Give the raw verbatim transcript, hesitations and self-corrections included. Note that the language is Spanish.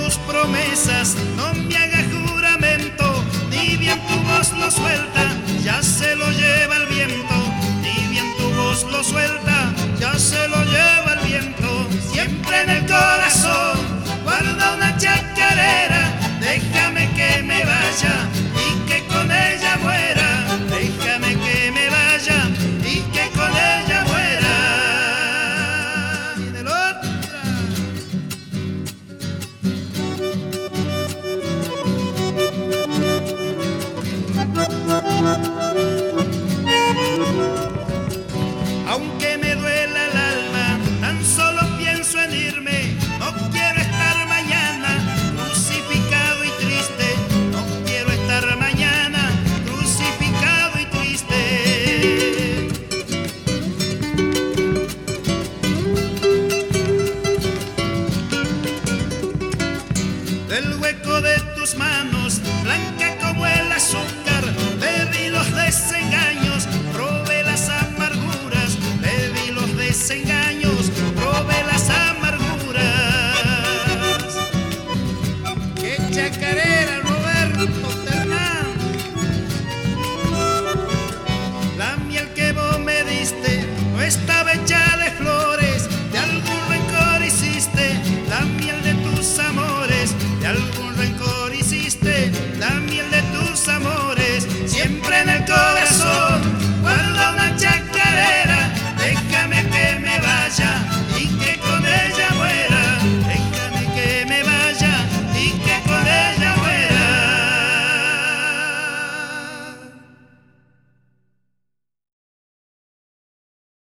tus promesas, no me hagas juramento, ni bien tu voz lo suelta, ya se lo lleva el viento, ni bien tu voz lo suelta, ya se lo lleva el viento. Siempre en el corazón guarda una chacarera, déjame que me vaya y que con ella muera, déjame que me vaya y que con ella muera. Y del otra. Aunque me duela el alma, tan solo pienso en irme, no quiero estar mañana crucificado y triste, no quiero estar mañana crucificado y triste. Del hueco de tus manos, blanca como el azúcar, bebí los desengaños.